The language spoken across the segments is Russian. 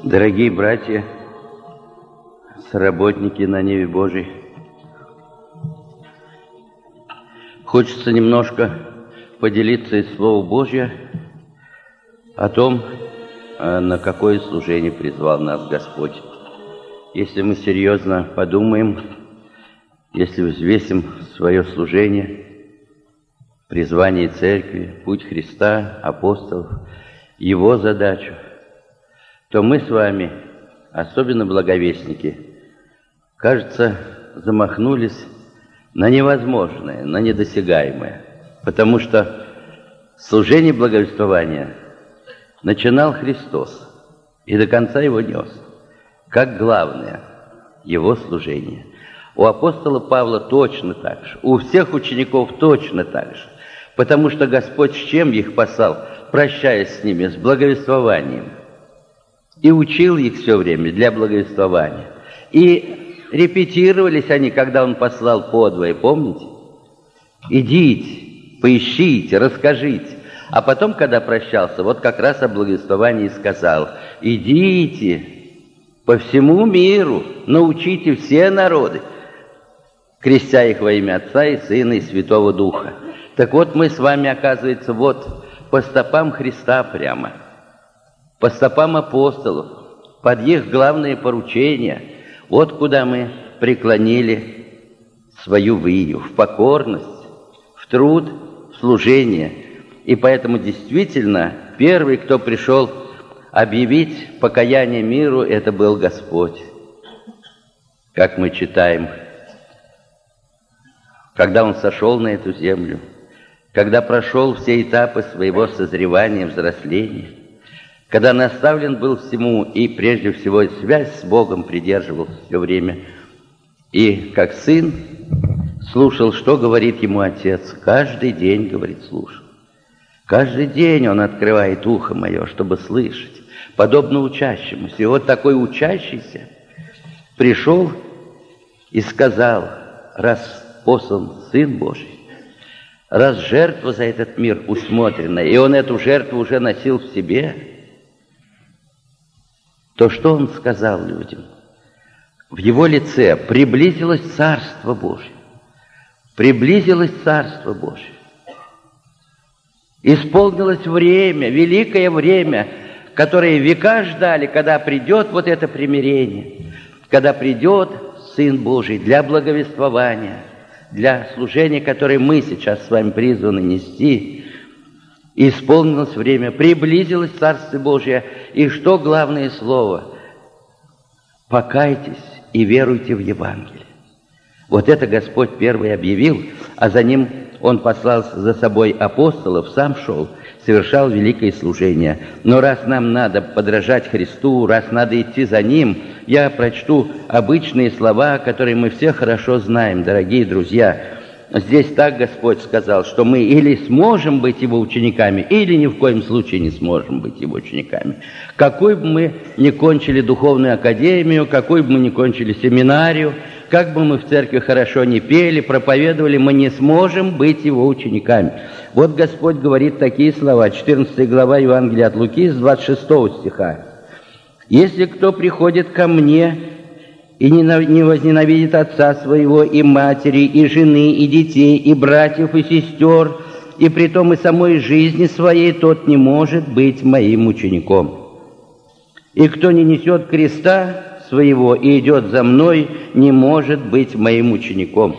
Дорогие братья, соработники на ниве Божией, хочется немножко поделиться из Слова Божьего о том, на какое служение призвал нас Господь. Если мы серьезно подумаем, если взвесим свое служение, призвание Церкви, путь Христа, апостолов, Его задачу, то мы с вами, особенно благовестники, кажется, замахнулись на невозможное, на недосягаемое, потому что служение благовествования начинал Христос и до конца его нес, как главное его служение. У апостола Павла точно так же, у всех учеников точно так же, потому что Господь с чем их послал, прощаясь с ними, с благовествованием, и учил их все время для благовествования. И репетировались они, когда Он послал подвое, помните? Идите, поищите, расскажите. А потом, когда прощался, вот как раз о благовествовании сказал: идите по всему миру, научите все народы, крестя их во имя Отца и Сына и Святого Духа. Так вот, мы с вами, оказывается, вот по стопам Христа прямо, по стопам апостолов, под их главные поручения, вот куда мы преклонили свою выю, в покорность, в труд, в служение. И поэтому действительно первый, кто пришел объявить покаяние миру, это был Господь. Как мы читаем, когда Он сошел на эту землю, когда прошел все этапы своего созревания, взросления, когда наставлен был всему и прежде всего связь с Богом придерживался все время, и как сын слушал, что говорит ему отец. Каждый день, говорит, слушал. Каждый день он открывает ухо мое, чтобы слышать, подобно учащемуся. И вот такой учащийся пришел и сказал: раз послан Сын Божий, раз жертва за этот мир усмотрена, и он эту жертву уже носил в себе, то что он сказал людям? В его лице приблизилось Царство Божие. Приблизилось Царство Божие. Исполнилось время, великое время, которое века ждали, когда придет вот это примирение, когда придет Сын Божий для благовествования, для служения, которое мы сейчас с вами призваны нести. Исполнилось время, приблизилось Царство Божие. И что главное слово? Покайтесь и веруйте в Евангелие. Вот это Господь первый объявил, а за Ним Он послал за собой апостолов, сам шел, совершал великое служение. Но раз нам надо подражать Христу, раз надо идти за Ним, я прочту обычные слова, которые мы все хорошо знаем, дорогие друзья. Здесь так Господь сказал, что мы или сможем быть Его учениками, или ни в коем случае не сможем быть Его учениками. Какой бы мы ни кончили духовную академию, какой бы мы ни кончили семинарию, как бы мы в церкви хорошо ни пели, проповедовали, мы не сможем быть Его учениками. Вот Господь говорит такие слова, 14 глава Евангелия от Луки, с 26 стиха. «Если кто приходит ко мне и не возненавидит отца своего, и матери, и жены, и детей, и братьев, и сестер, и притом и самой жизни своей, тот не может быть моим учеником. И кто не несет креста своего и идет за мной, не может быть моим учеником».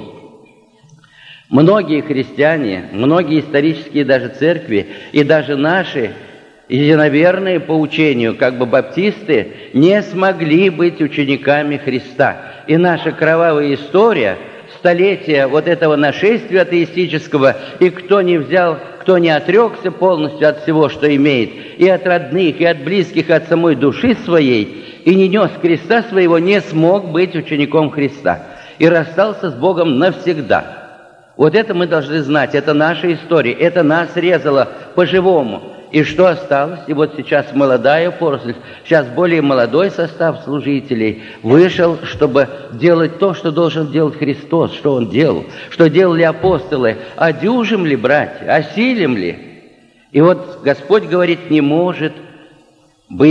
Многие христиане, многие исторические даже церкви, и даже наши единоверные по учению, как бы баптисты, не смогли быть учениками Христа. И наша кровавая история, столетия вот этого нашествия атеистического, и кто не взял, кто не отрекся полностью от всего, что имеет, и от родных, и от близких, и от самой души своей, и не нес креста своего, не смог быть учеником Христа. И расстался с Богом навсегда. Вот это мы должны знать, это наша история, это нас резало по-живому. И что осталось? И вот сейчас молодая поросль, сейчас более молодой состав служителей вышел, чтобы делать то, что должен делать Христос. Что Он делал? Что делали апостолы? Одюжим ли, братья? Осилим ли? И вот Господь говорит, не может быть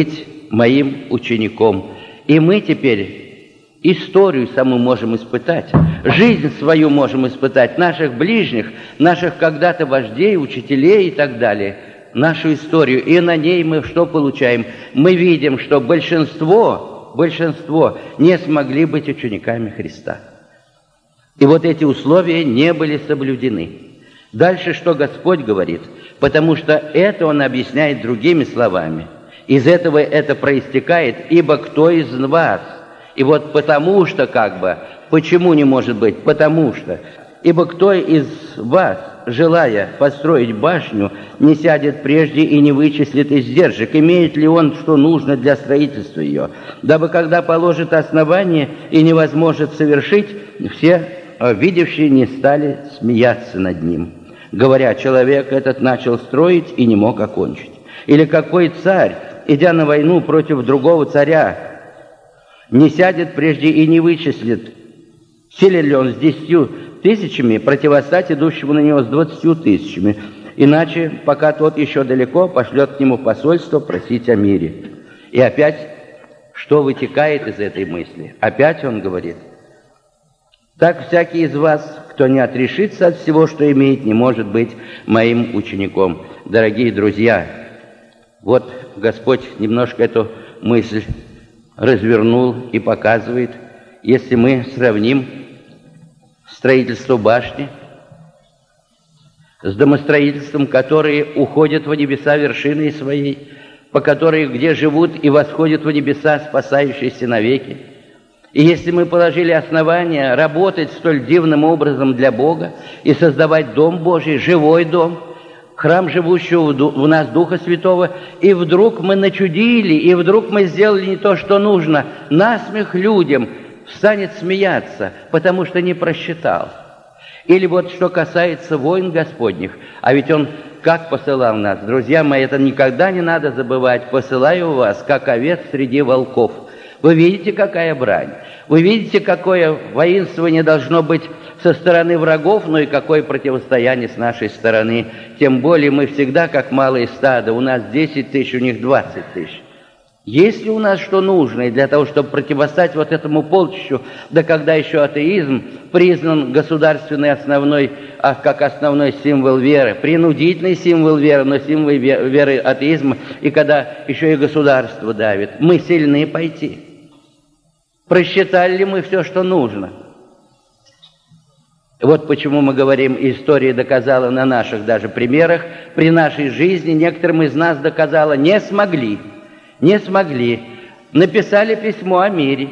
моим учеником. И мы теперь историю саму можем испытать, жизнь свою можем испытать, наших ближних, наших когда-то вождей, учителей и так далее, нашу историю. И на ней мы что получаем? Мы видим, что большинство не смогли быть учениками Христа. И вот эти условия не были соблюдены. Дальше что Господь говорит? Потому что это Он объясняет другими словами. Из этого это проистекает: «Ибо кто из вас?» И вот потому что почему не может быть? Потому что. «Ибо кто из вас, желая построить башню, не сядет прежде и не вычислит издержек, имеет ли он, что нужно для строительства ее, дабы, когда положит основание и не возможет совершить, все видевшие не стали смеяться над ним, говоря: человек этот начал строить и не мог окончить. Или какой царь, идя на войну против другого царя, не сядет прежде и не вычислит, силен ли он с 10 тысячами противостать идущему на него с 20 тысячами, иначе, пока тот еще далеко, пошлет к нему посольство просить о мире». И опять, что вытекает из этой мысли? Опять он говорит: «Так всякий из вас, кто не отрешится от всего, что имеет, не может быть моим учеником». Дорогие друзья, вот Господь немножко эту мысль развернул и показывает. Если мы сравним строительство башни с домостроительством, которые уходят во небеса вершиной своей, по которой, где живут и восходят во небеса спасающиеся навеки. И если мы положили основания работать столь дивным образом для Бога и создавать Дом Божий, живой дом, храм живущего в нас Духа Святого, и вдруг мы начудили, и вдруг мы сделали не то, что нужно, насмех людям станет смеяться, потому что не просчитал. Или вот что касается войн Господних, а ведь Он как посылал нас? Друзья мои, это никогда не надо забывать: «Посылаю вас, как овец среди волков». Вы видите, какая брань? Вы видите, какое воинствование должно быть со стороны врагов, но и какое противостояние с нашей стороны. Тем более мы всегда как малое стадо. У нас 10 тысяч, у них 20 тысяч. Есть ли у нас что нужно для того, чтобы противостать вот этому полчищу, да когда еще атеизм признан государственный основной, как основной символ веры, принудительный символ веры, но символ веры атеизма, и когда еще и государство давит, мы сильны пойти. Просчитали ли мы все, что нужно? Вот почему мы говорим, история доказала на наших даже примерах, при нашей жизни некоторым из нас доказала: не смогли. Написали письмо о мире.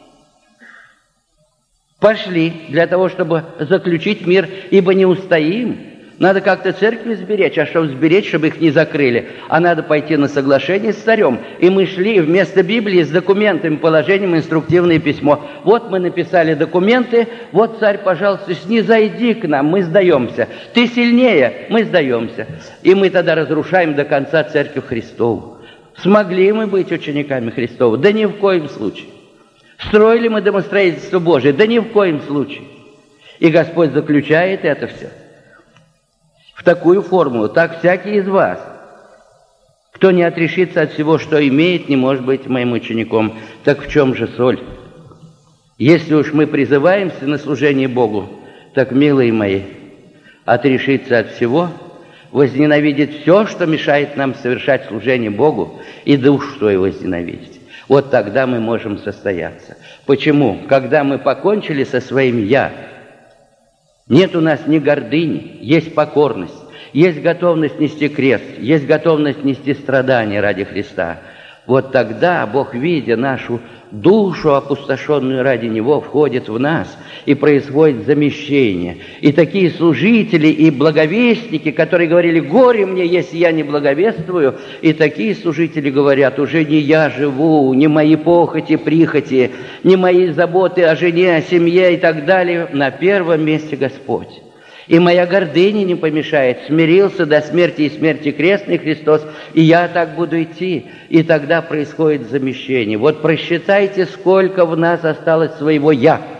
Пошли для того, чтобы заключить мир, ибо не устоим. Надо как-то церкви сберечь, а чтобы сберечь, чтобы их не закрыли, а надо пойти на соглашение с царем. И мы шли вместо Библии с документами, положением, инструктивное письмо. Вот мы написали документы, вот царь, пожалуйста, снизойди к нам, мы сдаемся. Ты сильнее, мы сдаемся. И мы тогда разрушаем до конца Церковь Христову. Смогли мы быть учениками Христова? Да ни в коем случае. Строили мы домостроительство Божие? Да ни в коем случае. И Господь заключает это все в такую формулу: «Так всякий из вас, кто не отрешится от всего, что имеет, не может быть моим учеником». Так в чем же соль? Если уж мы призываемся на служение Богу, так, милые мои, отрешиться от всего, возненавидеть все, что мешает нам совершать служение Богу, и душу свою возненавидеть. Вот тогда мы можем состояться. Почему? Когда мы покончили со своим «я», нет у нас ни гордыни, есть покорность, есть готовность нести крест, есть готовность нести страдания ради Христа. Вот тогда Бог, видя нашу душу, опустошенную ради Него, входит в нас, и происходит замещение. И такие служители и благовестники, которые говорили: «Горе мне, если я не благовествую», и такие служители говорят: «Уже не я живу, не мои похоти, прихоти, не мои заботы о жене, о семье» и так далее. На первом месте Господь. И моя гордыня не помешает. Смирился до смерти и смерти крестный Христос, и я так буду идти. И тогда происходит замещение. Вот просчитайте, сколько в нас осталось своего «я»,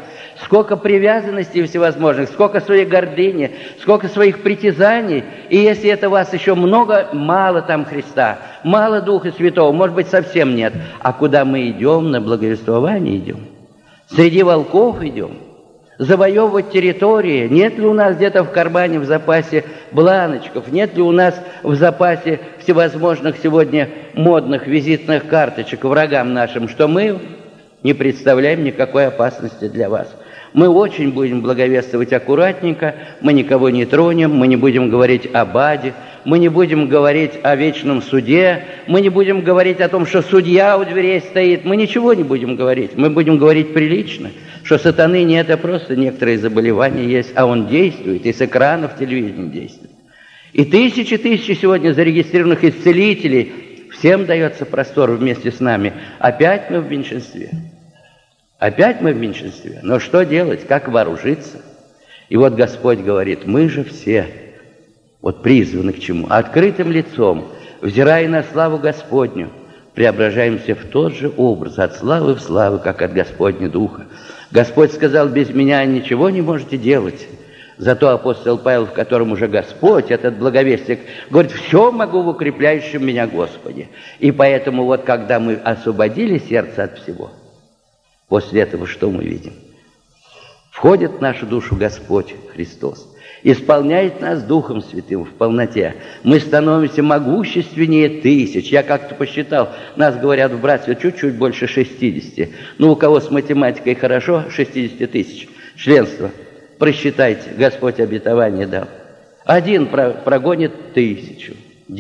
сколько привязанностей всевозможных, сколько своей гордыни, сколько своих притязаний. И если это вас еще много, мало там Христа, мало Духа Святого, может быть, совсем нет. А куда мы идем? На благовествование идем. Среди волков идем. Завоевывать территории. Нет ли у нас где-то в кармане в запасе бланочков? Нет ли у нас в запасе всевозможных сегодня модных визитных карточек врагам нашим, что мы не представляем никакой опасности для вас? Мы очень будем благовествовать аккуратненько, мы никого не тронем, мы не будем говорить об аде, мы не будем говорить о вечном суде, мы не будем говорить о том, что судья у дверей стоит, мы ничего не будем говорить, мы будем говорить прилично, что сатаны не это просто некоторые заболевания есть, а он действует, и с экранов телевидения действует. И тысячи сегодня зарегистрированных исцелителей, всем дается простор вместе с нами, опять мы в меньшинстве. Опять мы в меньшинстве. Но что делать? Как вооружиться? И вот Господь говорит, мы же все вот призваны к чему? Открытым лицом, взирая на славу Господню, преображаемся в тот же образ, от славы в славу, как от Господня Духа. Господь сказал, без меня ничего не можете делать. Зато апостол Павел, в котором уже Господь, этот благовестник, говорит, все могу в укрепляющем меня Господе. И поэтому вот когда мы освободили сердце от всего, после этого что мы видим? Входит в нашу душу Господь Христос, исполняет нас Духом Святым в полноте. Мы становимся могущественнее тысяч. Я как-то посчитал, нас, говорят, в братстве чуть-чуть больше 60. Ну, у кого с математикой хорошо, 60 тысяч. Членство. Просчитайте, Господь обетование дал. Один прогонит 1000.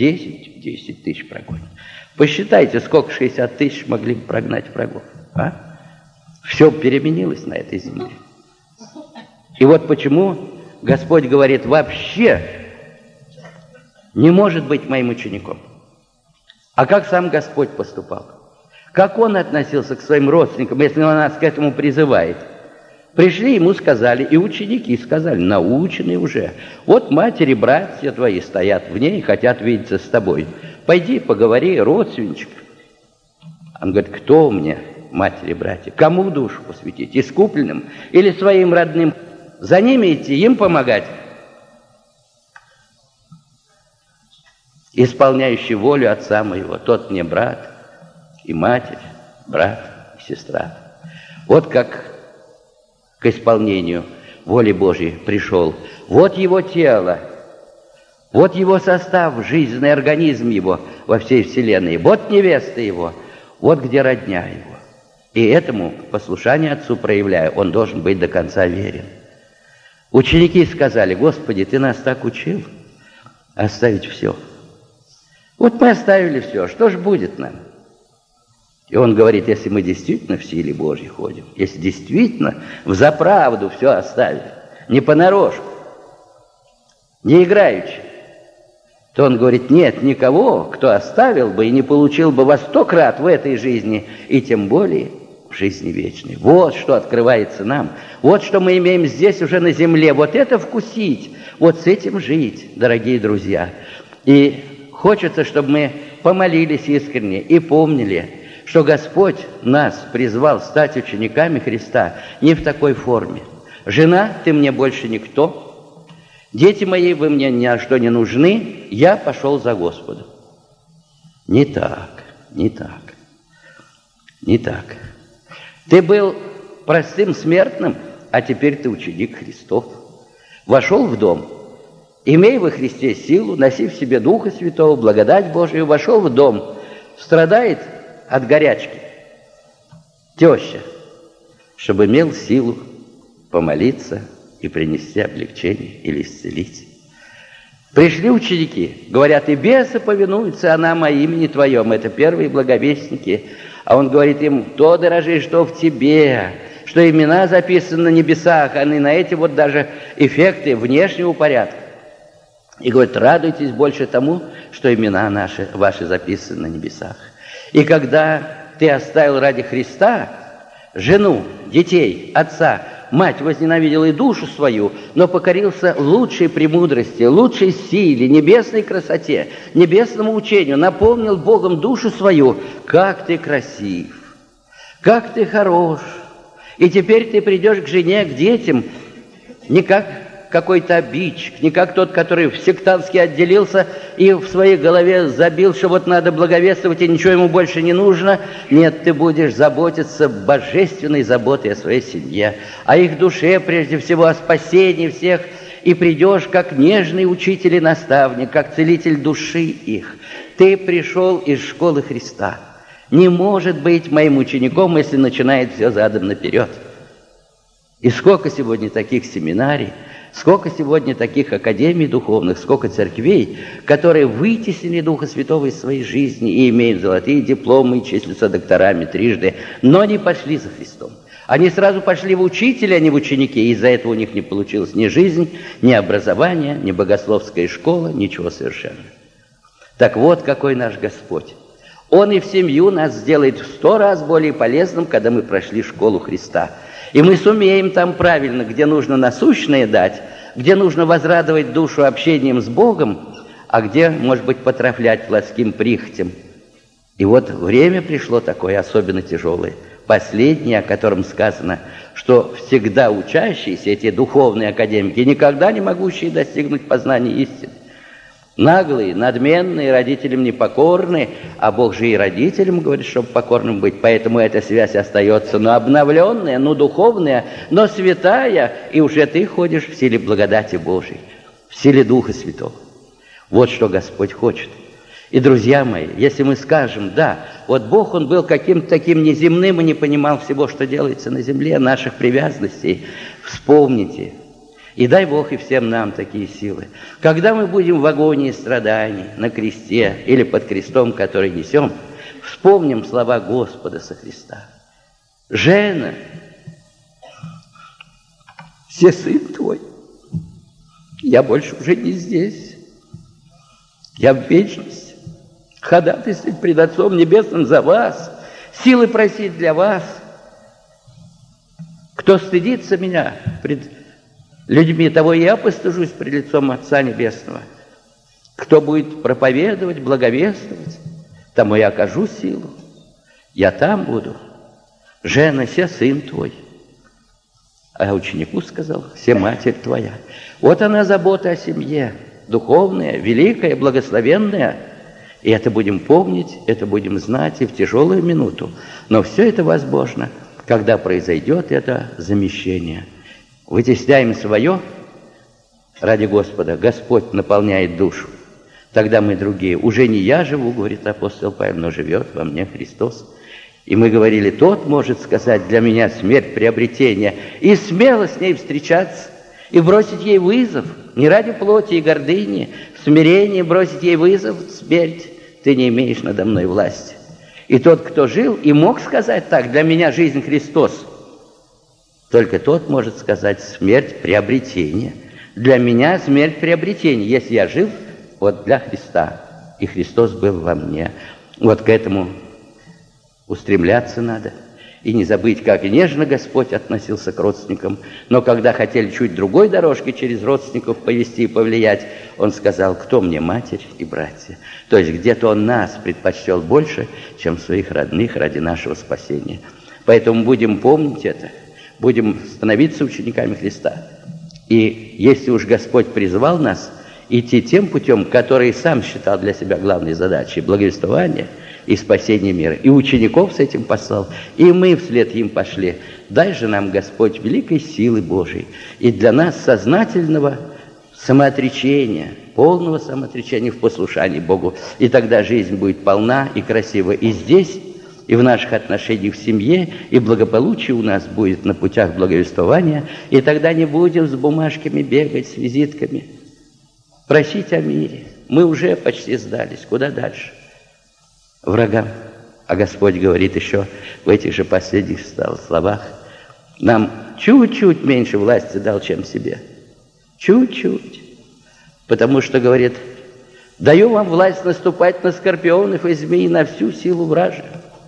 10 тысяч прогонит. Посчитайте, сколько 60 тысяч могли бы прогнать врагов. А? Все переменилось на этой земле. И вот почему Господь говорит, вообще не может быть моим учеником. А как сам Господь поступал? Как Он относился к своим родственникам, если Он нас к этому призывает? Пришли, ему сказали, и ученики сказали, наученные уже. Вот матери, братья твои стоят в ней и хотят видеться с тобой. Пойди, поговори, родственничек. Он говорит, кто мне? Матери, братья, кому душу посвятить? Искупленным или своим родным? За ними идти, им помогать? Исполняющий волю Отца моего, тот мне брат и матерь, брат и сестра. Вот как к исполнению воли Божьей пришел. Вот его тело, вот его состав, жизненный организм его во всей вселенной. Вот невеста его, вот где родня его. И этому послушание Отцу проявляя, он должен быть до конца верен. Ученики сказали, Господи, Ты нас так учил оставить все. Вот мы оставили все, что же будет нам? И он говорит, если мы действительно в силе Божьей ходим, если действительно взаправду все оставили, не понарошку, не играючи, то он говорит, нет никого, кто оставил бы и не получил бы во 100 крат в этой жизни, и тем более в жизни вечной. Вот что открывается нам, вот что мы имеем здесь уже на земле, вот это вкусить, вот с этим жить, дорогие друзья. И хочется, чтобы мы помолились искренне и помнили, что Господь нас призвал стать учениками Христа не в такой форме. Жена, ты мне больше никто, дети мои, вы мне ни на что не нужны, я пошел за Господом. Не так, не так, не так. Ты был простым смертным, а теперь ты ученик Христов. Вошел в дом, имей во Христе силу, носи в себе Духа Святого, благодать Божию. Вошел в дом, страдает от горячки теща, чтобы имел силу помолиться и принести облегчение или исцелить. Пришли ученики, говорят, и бесы повинуются, а нам о имени Твоем. Это первые благовестники. А он говорит им, то дорожи, что в тебе, что имена записаны на небесах, а не на эти вот даже эффекты внешнего порядка. И говорит, радуйтесь больше тому, что имена наши, ваши записаны на небесах. И когда ты оставил ради Христа жену, детей, отца, мать возненавидела и душу свою, но покорился лучшей премудрости, лучшей силе, небесной красоте, небесному учению, наполнил Богом душу свою. Как ты красив, как ты хорош, И теперь ты придешь к жене, к детям, не как какой-то обидчик, не как тот, который в сектантски отделился и в своей голове забил, что вот надо благовествовать, и ничего ему больше не нужно. Нет, ты будешь заботиться божественной заботой о своей семье, о их душе, прежде всего, о спасении всех, и придешь как нежный учитель и наставник, как целитель души их. Ты пришел из школы Христа. Не может быть моим учеником, если начинает все задом наперед. И сколько сегодня таких семинарий, сколько сегодня таких академий духовных, сколько церквей, которые вытеснили Духа Святого из своей жизни и имеют золотые дипломы, и числятся докторами трижды, но не пошли за Христом. Они сразу пошли в учителя, а не в ученики, и из-за этого у них не получилось ни жизнь, ни образование, ни богословская школа, ничего совершенно. Так вот, какой наш Господь. Он и в семью нас сделает в 100 раз более полезным, когда мы прошли школу Христа. И мы сумеем там правильно, где нужно насущное дать, где нужно возрадовать душу общением с Богом, а где, может быть, потрафлять плотским прихотям. И вот время пришло такое особенно тяжелое, последнее, о котором сказано, что всегда учащиеся, эти духовные академики, никогда не могущие достигнуть познания истины. Наглые, надменные, родителям непокорные, а Бог же и родителям говорит, чтобы покорным быть, поэтому эта связь остается, но обновленная, но духовная, но святая, и уже ты ходишь в силе благодати Божией, в силе Духа Святого. Вот что Господь хочет. И, друзья мои, если мы скажем, да, вот Бог, Он был каким-то таким неземным и не понимал всего, что делается на земле, наших привязанностей, вспомните. И дай Бог и всем нам такие силы. Когда мы будем в агонии страданий, на кресте или под крестом, который несем, вспомним слова Господа со Христа. «Жена, все сын твой, я больше уже не здесь, я в вечности, ходатайствовать пред Отцом Небесным за вас, силы просить для вас. Кто стыдится меня пред людьми, того и я постыжусь пред лицом Отца Небесного. Кто будет проповедовать, благовествовать, тому я окажу силу. Я там буду. Жена, се сын твой». А ученику сказал: «Се матерь твоя». Вот она забота о семье, духовная, великая, благословенная. И это будем помнить, это будем знать и в тяжелую минуту. Но все это возможно, когда произойдет это замещение. Вытесняем свое ради Господа, Господь наполняет душу. Тогда мы другие. Уже не я живу, говорит апостол Павел, но живет во мне Христос. И мы говорили, тот может сказать для меня смерть приобретения, и смело с ней встречаться, и бросить ей вызов, не ради плоти и гордыни, в смирении бросить ей вызов, смерть, ты не имеешь надо мной власти. И тот, кто жил и мог сказать так, для меня жизнь Христос, только тот может сказать смерть приобретения. Для меня смерть приобретения, если я жил вот для Христа, и Христос был во мне. Вот к этому устремляться надо. И не забыть, как нежно Господь относился к родственникам. Но когда хотели чуть другой дорожкой через родственников повести и повлиять, Он сказал: кто мне матерь и братья? То есть где-то Он нас предпочтел больше, чем своих родных ради нашего спасения. Поэтому будем помнить это, будем становиться учениками Христа. И если уж Господь призвал нас идти тем путем, который сам считал для себя главной задачей, благовествования и спасения мира, и учеников с этим послал, и мы вслед им пошли. Дай же нам, Господь, великой силы Божией, и для нас сознательного самоотречения, полного самоотречения в послушании Богу. И тогда жизнь будет полна и красива и здесь, и в наших отношениях в семье, и благополучие у нас будет на путях благовествования, и тогда не будем с бумажками бегать, с визитками, просить о мире. Мы уже почти сдались, куда дальше? Врагам. А Господь говорит еще в этих же последних словах: нам чуть-чуть меньше власти дал, чем себе. Чуть-чуть. Потому что, говорит, даю вам власть наступать на скорпионов и змей, на всю силу вражью.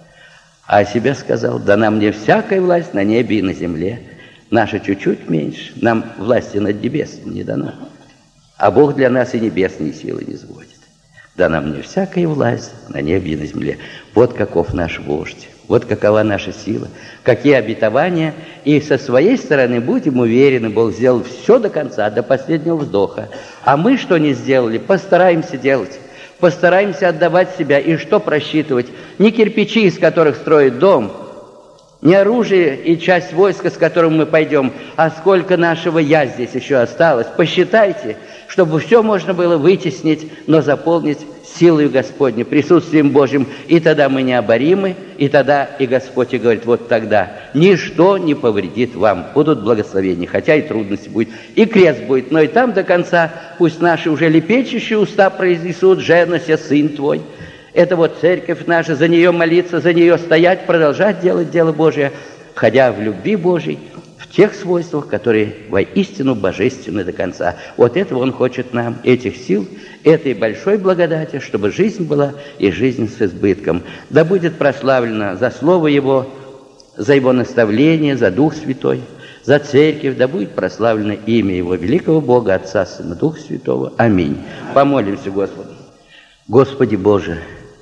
А о себе сказал: дана мне всякая власть на небе и на земле. Наша чуть-чуть меньше, нам власти над небесным не дано. А Бог для нас и небесные силы не сводит. Дана мне всякая власть на небе и на земле. Вот каков наш вождь. Вот какова наша сила, какие обетования. И со своей стороны будем уверены, Бог сделал все до конца, до последнего вздоха. А мы что не сделали, постараемся делать. Постараемся отдавать себя. И что просчитывать? Не кирпичи, из которых строят дом, не оружие и часть войска, с которым мы пойдем, а сколько нашего «я» здесь еще осталось. Посчитайте, чтобы все можно было вытеснить, но заполнить силою Господней, присутствием Божьим. И тогда мы необоримы, и тогда и Господь и говорит, вот тогда ничто не повредит вам. Будут благословения, хотя и трудности будет, и крест будет, но и там до конца пусть наши уже лепечущие уста произнесут: «Женося, сын твой». Это вот церковь наша, за нее молиться, за нее стоять, продолжать делать дело Божие, ходя в любви Божьей, в тех свойствах, которые воистину божественны до конца. Вот этого Он хочет нам, этих сил, этой большой благодати, чтобы жизнь была и жизнь с избытком. Да будет прославлено за Слово Его, за Его наставление, за Дух Святой, за Церковь, да будет прославлено имя Его, великого Бога, Отца, Сына, Духа Святого. Аминь. Помолимся Господу. Господи Боже,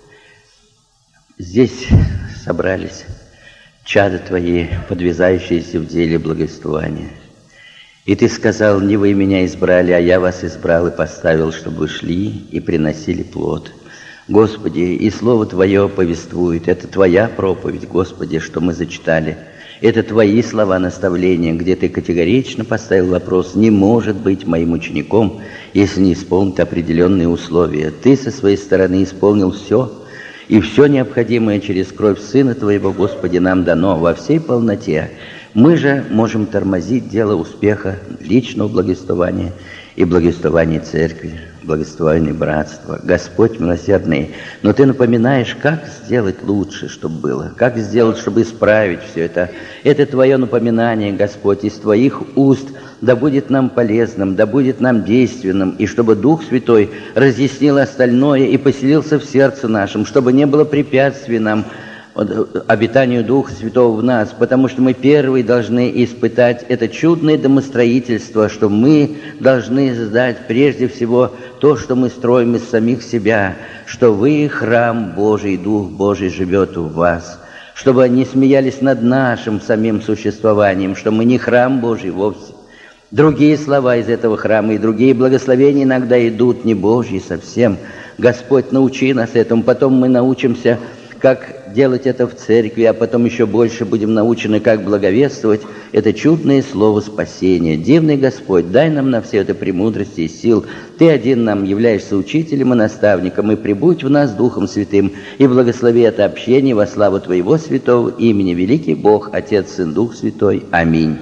здесь собрались чада Твои, подвязающиеся в деле благовествования. И Ты сказал: не вы меня избрали, а я вас избрал и поставил, чтобы вы шли и приносили плод. Господи, и Слово Твое повествует, это Твоя проповедь, Господи, что мы зачитали. Это Твои слова наставления, где Ты категорично поставил вопрос: не может быть моим учеником, если не исполнит определенные условия. Ты со своей стороны исполнил все, и все необходимое через кровь Сына Твоего, Господи, нам дано во всей полноте. Мы же можем тормозить дело успеха личного благовествования и благовествования Церкви, благовествования братства. Господь милосердный, но Ты напоминаешь, как сделать лучше, чтобы было, как сделать, чтобы исправить все это. Это Твое напоминание, Господь, из Твоих уст да будет нам полезным, да будет нам действенным, и чтобы Дух Святой разъяснил остальное и поселился в сердце нашем, чтобы не было препятствий нам, обитанию Духа Святого в нас, потому что мы первые должны испытать это чудное домостроительство, что мы должны создать прежде всего то, что мы строим из самих себя, что вы храм Божий, Дух Божий живет в вас, чтобы они смеялись над нашим самим существованием, что мы не храм Божий вовсе. Другие слова из этого храма и другие благословения иногда идут не Божьи совсем. Господь, научи нас этому, потом мы научимся, как делать это в церкви, а потом еще больше будем научены, как благовествовать это чудное слово спасения. Дивный Господь, дай нам на все это премудрости и сил. Ты один нам являешься учителем и наставником, и прибудь в нас Духом Святым, и благослови это общение во славу Твоего святого имени, великий Бог, Отец, Сын, Дух Святой. Аминь.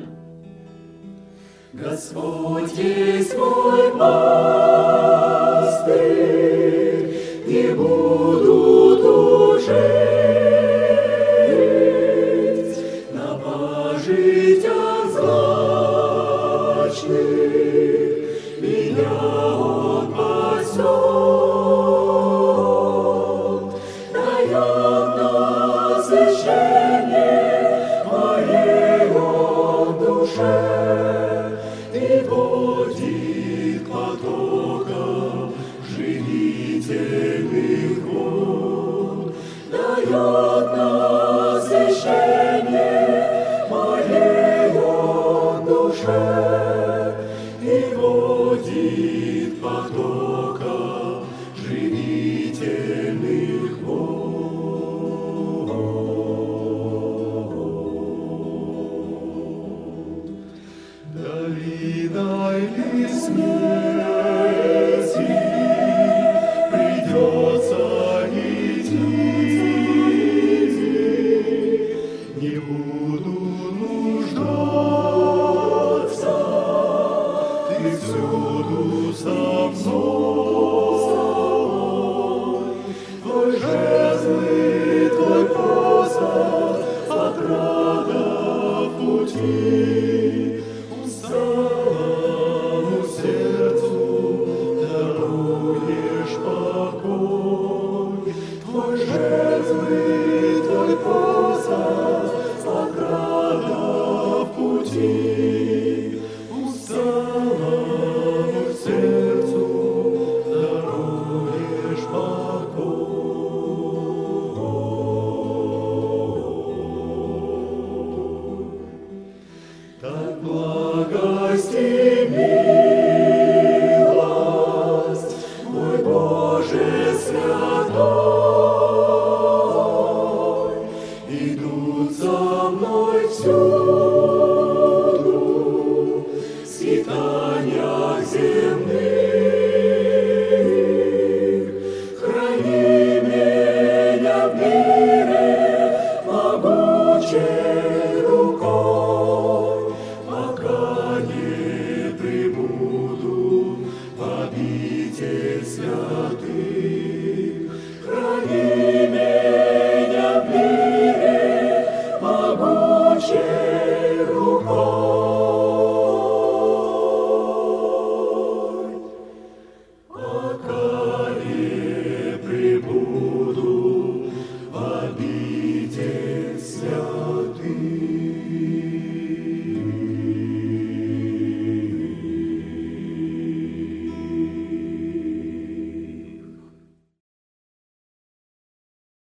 Господь есть мой пастырь, не буду тужить, на пожитях злачных меня Он пасет, дает насыщение моей душе. И водит потоком живительных вод, дает насыщение моей душе, и водит потоком живительных вод. Долиной ли смерти придется идти, не буду нуждаться, Ты всюду со мной, Твой жезл и Твой посох, отрада в пути. Усталому сердцу даруешь покой, Твой жезл и Твой покой.